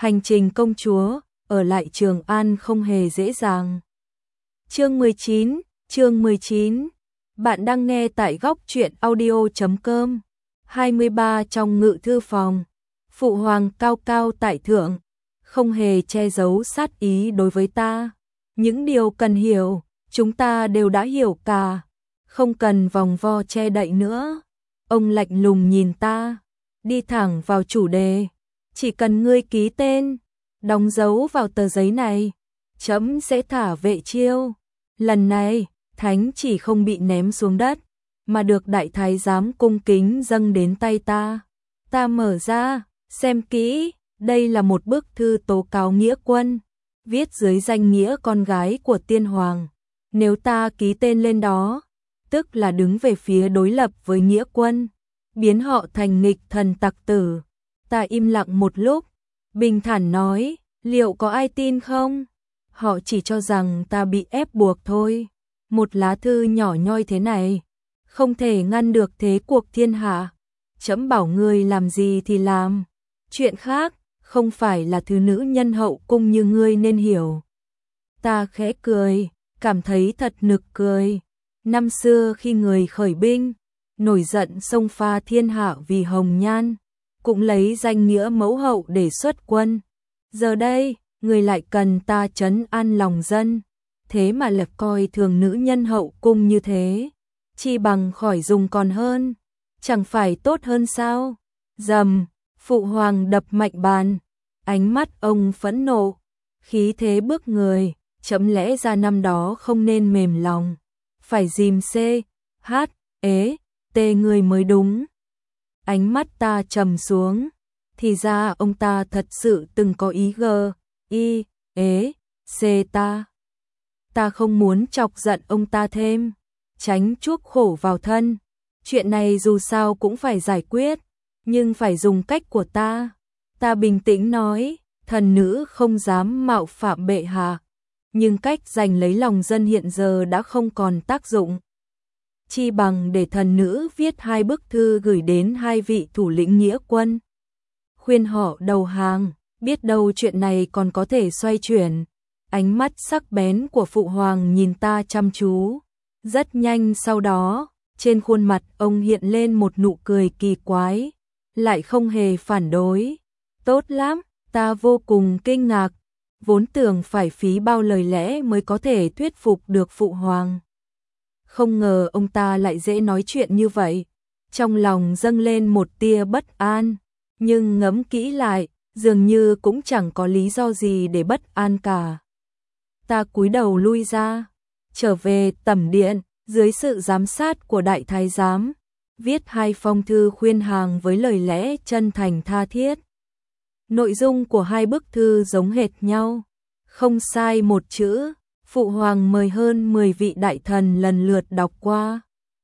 Hành trình công chúa, ở lại Trường An không hề dễ dàng. Chương 19, bạn đang nghe tại góc truyện audio.com. 23 trong ngự thư phòng, phụ hoàng cao cao tại thượng, không hề che giấu sát ý đối với ta. Những điều cần hiểu, chúng ta đều đã hiểu cả, không cần vòng vo che đậy nữa. Ông lạnh lùng nhìn ta, đi thẳng vào chủ đề. Chỉ cần ngươi ký tên, đóng dấu vào tờ giấy này, trẫm sẽ thả Vệ Chiêu. Lần này, thánh chỉ không bị ném xuống đất, mà được đại thái giám cung kính dâng đến tay ta. Ta mở ra, xem kỹ, đây là một bức thư tố cáo nghĩa quân, viết dưới danh nghĩa con gái của tiên hoàng. Nếu ta ký tên lên đó, tức là đứng về phía đối lập với nghĩa quân, biến họ thành nghịch thần tặc tử. Ta im lặng một lúc, bình thản nói, liệu có ai tin không? Họ chỉ cho rằng ta bị ép buộc thôi. Một lá thư nhỏ nhoi thế này, không thể ngăn được thế cuộc thiên hạ. Trẫm bảo ngươi làm gì thì làm. Chuyện khác, không phải là thứ nữ nhân hậu cung như ngươi nên hiểu. Ta khẽ cười, cảm thấy thật nực cười. Năm xưa khi người khởi binh, nổi giận xông pha thiên hạ vì hồng nhan, cũng lấy danh nghĩa mẫu hậu để xuất quân. Giờ đây, người lại cần ta trấn an lòng dân, thế mà lại coi thường nữ nhân hậu cung như thế. Chi bằng khỏi dùng còn hơn, chẳng phải tốt hơn sao? Rầm, phụ hoàng đập mạnh bàn, ánh mắt ông phẫn nộ, khí thế bức người, chấm lẽ ra năm đó không nên mềm lòng, phải dìm tê người mới đúng. Ánh mắt ta trầm xuống, thì ra ông ta thật sự từng có ý ta. Ta không muốn chọc giận ông ta thêm, tránh chuốc khổ vào thân. Chuyện này dù sao cũng phải giải quyết, nhưng phải dùng cách của ta. Ta bình tĩnh nói, thần nữ không dám mạo phạm bệ hạ, nhưng cách giành lấy lòng dân hiện giờ đã không còn tác dụng. Chi bằng để thần nữ viết 2 bức thư gửi đến 2 vị thủ lĩnh nghĩa quân, khuyên họ đầu hàng, biết đâu chuyện này còn có thể xoay chuyển. Ánh mắt sắc bén của phụ hoàng nhìn ta chăm chú. Rất nhanh sau đó, trên khuôn mặt ông hiện lên một nụ cười kỳ quái, lại không hề phản đối. Tốt lắm, ta vô cùng kinh ngạc, vốn tưởng phải phí bao lời lẽ mới có thể thuyết phục được phụ hoàng. Không ngờ ông ta lại dễ nói chuyện như vậy. Trong lòng dâng lên một tia bất an, nhưng ngẫm kỹ lại, dường như cũng chẳng có lý do gì để bất an cả. Ta cúi đầu lui ra, trở về tẩm điện, dưới sự giám sát của đại thái giám, viết 2 phong thư khuyên hàng với lời lẽ chân thành tha thiết. Nội dung của 2 bức thư giống hệt nhau, không sai một chữ. Phụ hoàng mời hơn 10 vị đại thần lần lượt đọc qua,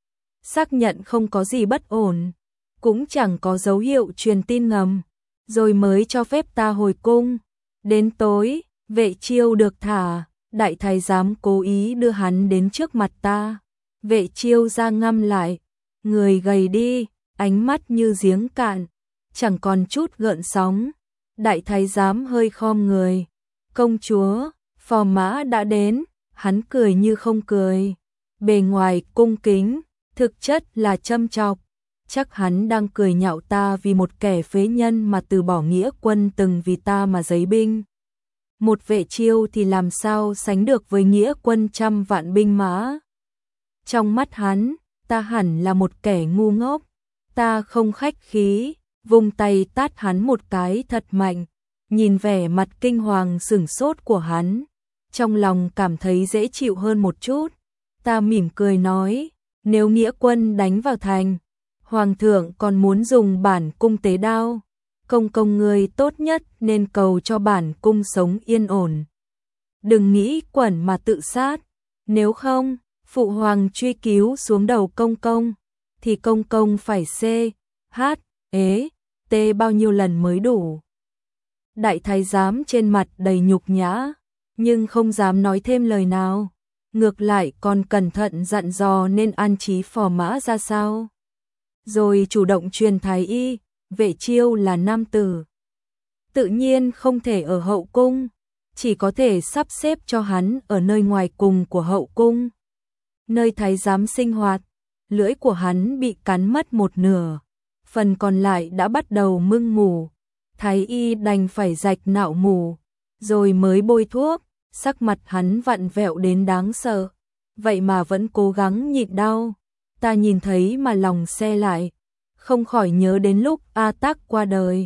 xác nhận không có gì bất ổn, cũng chẳng có dấu hiệu truyền tin ngầm, rồi mới cho phép ta hồi cung. Đến tối, Vệ Chiêu được thả, đại thái giám cố ý đưa hắn đến trước mặt ta. Vệ Chiêu da ngăm lại, người gầy đi, ánh mắt như giếng cạn, chẳng còn chút gợn sóng. Đại thái giám hơi khom người, công chúa, phò mã đã đến. Hắn cười như không cười, bề ngoài cung kính, thực chất là châm chọc. Chắc hắn đang cười nhạo ta vì một kẻ phế nhân mà từ bỏ nghĩa quân từng vì ta mà giấy binh. Một Vệ Chiêu thì làm sao sánh được với nghĩa quân 100 vạn binh mã. Trong mắt hắn, ta hẳn là một kẻ ngu ngốc. Ta không khách khí, vung tay tát hắn một cái thật mạnh. Nhìn vẻ mặt kinh hoàng sửng sốt của hắn, trong lòng cảm thấy dễ chịu hơn một chút. Ta mỉm cười nói, nếu nghĩa quân đánh vào thành, hoàng thượng còn muốn dùng bản cung tế đao, công người tốt nhất nên cầu cho bản cung sống yên ổn. Đừng nghĩ quẩn mà tự sát, nếu không, phụ hoàng truy cứu xuống đầu công, thì công phải bao nhiêu lần mới đủ. Đại thái giám trên mặt đầy nhục nhã, nhưng không dám nói thêm lời nào, ngược lại còn cẩn thận dặn dò nên an trí phò mã ra sao. Rồi chủ động truyền thái y, Vệ Chiêu là nam tử, tự nhiên không thể ở hậu cung, chỉ có thể sắp xếp cho hắn ở nơi ngoài cùng của hậu cung. Nơi thái giám sinh hoạt, lưỡi của hắn bị cắn mất một nửa, phần còn lại đã bắt đầu mưng mủ. Thái y đành phải rạch nạo mủ, rồi mới bôi thuốc, sắc mặt hắn vặn vẹo đến đáng sợ, vậy mà vẫn cố gắng nhịn đau. Ta nhìn thấy mà lòng se lại, không khỏi nhớ đến lúc A Tắc qua đời.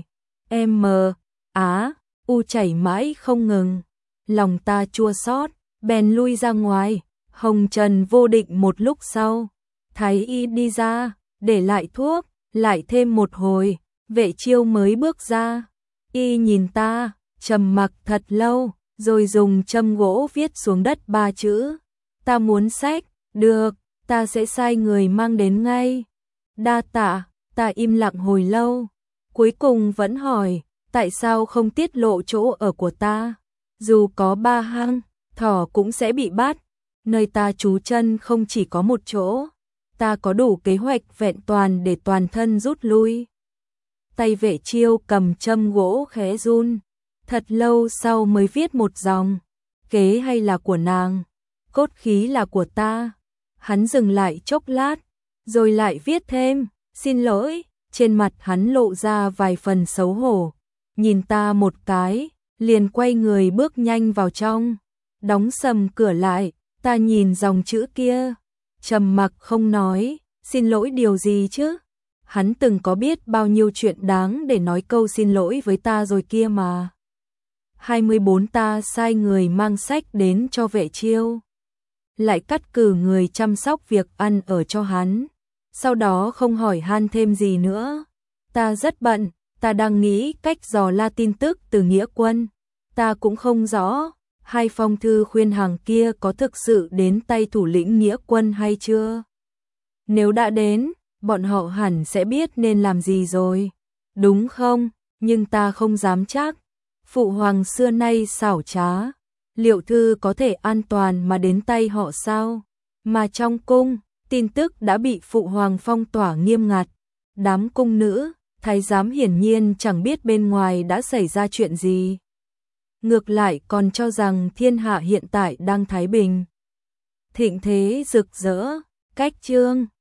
U chảy mãi không ngừng, lòng ta chua xót, bèn lui ra ngoài. Hồng trần vô định một lúc sau, Thái y đi ra, để lại thuốc, lại thêm một hồi, Vệ Chiêu mới bước ra. Y nhìn ta, trầm mặc thật lâu, rồi dùng châm gỗ viết xuống đất 3 chữ. Ta muốn sách, được, ta sẽ sai người mang đến ngay. Đa tạ, ta im lặng hồi lâu, cuối cùng vẫn hỏi, tại sao không tiết lộ chỗ ở của ta? Dù có 3 hang, thỏ cũng sẽ bị bắt. Nơi ta trú chân không chỉ có một chỗ, ta có đủ kế hoạch vẹn toàn để toàn thân rút lui. Tay Vệ Chiêu cầm châm gỗ khẽ run, thật lâu sau mới viết một dòng. Kế hay là của nàng, cốt khí là của ta. Hắn dừng lại chốc lát, rồi lại viết thêm, xin lỗi. Trên mặt hắn lộ ra vài phần xấu hổ, nhìn ta một cái, liền quay người bước nhanh vào trong, đóng sầm cửa lại. Ta nhìn dòng chữ kia, trầm mặc không nói. Xin lỗi điều gì chứ? Hắn từng có biết bao nhiêu chuyện đáng để nói câu xin lỗi với ta rồi kia mà. 24 ta sai người mang sách đến cho Vệ Chiêu, lại cắt cử người chăm sóc việc ăn ở cho hắn, sau đó không hỏi han thêm gì nữa. Ta rất bận, ta đang nghĩ cách dò la tin tức từ Nghĩa Quân. Ta cũng không rõ 2 phong thư khuyên hàng kia có thực sự đến tay thủ lĩnh Nghĩa Quân hay chưa. Nếu đã đến, bọn họ hẳn sẽ biết nên làm gì rồi, đúng không? Nhưng ta không dám chắc. Phụ hoàng xưa nay xảo trá, liệu thư có thể an toàn mà đến tay họ sao? Mà trong cung, tin tức đã bị phụ hoàng phong tỏa nghiêm ngặt. Đám cung nữ, thái giám hiển nhiên chẳng biết bên ngoài đã xảy ra chuyện gì. Ngược lại còn cho rằng thiên hạ hiện tại đang thái bình, thịnh thế rực rỡ. Cách chương